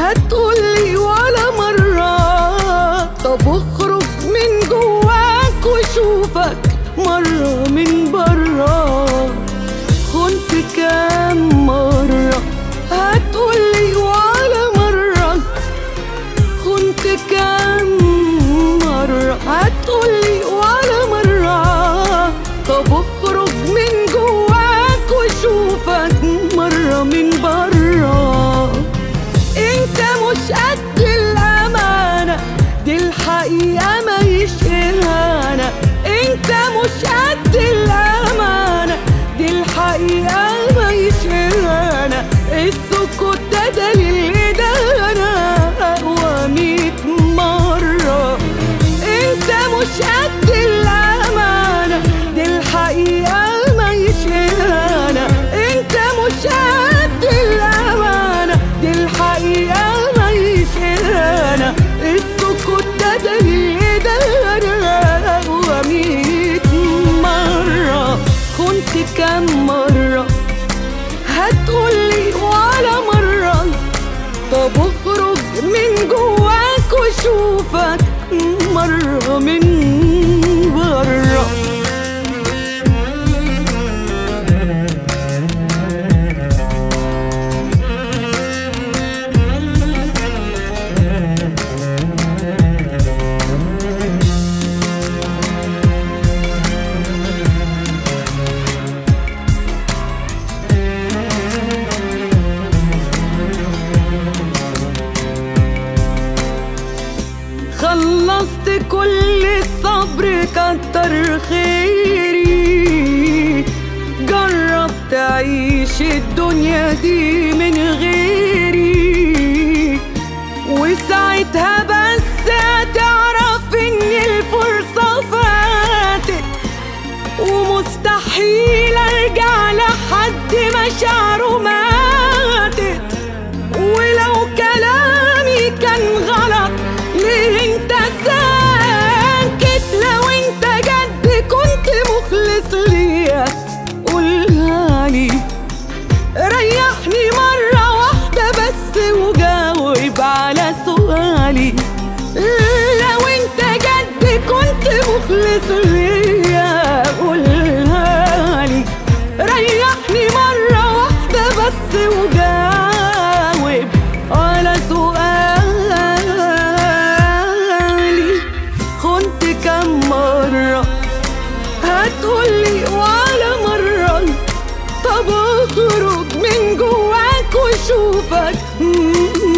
هتقولي ولا مرة. طب اخرج من جواك وشوفك مرة من برا. خنت كام مرة؟ هتقولي ولا مرة. خنت كام مرة؟ هتقولي ولا مرة. طب اخرج من جواك وشوفك مرة من برا. انت مش قد الامانة، دي الحقيقة ما يشهانا. انت مش قد الامانة، دي الحقيقة ما يشهانا. السكوت ده دليل ده انا اقوى 100 مرة. انت مش قد الامانة، دي الحقيقة ما يشهانا. انت مش قد الامانة، دي الحقيقة ما يشهانا. السكوت ده دليل ده انا اقوى 100 مرة. خنت كام مرة؟ هتقولي ولا مرة. طب اخرج من جواك وشوفك مرة من برا. خلصت كل الصبر كتر خيري. جرب تعيش الدنيا دي من غيري، وساعتها بس هتعرف ان الفرصة فاتت. ومستحيل ارجع لحد مشاعره ماتت. ولو كلامي كان غلط ليه انت ساكت؟ لو انت جد كنت مخلص ليا قولها لي. ريحني مرة واحدة بس وجاوب على سؤالي. لو انت جد كنت مخلص ليا قولها لي. ريحني مرة واحدة بس وجاوب على سؤالي. خنت كام مرة؟ هتقولي ولا مرة. طب اخرج من جواك وشوفك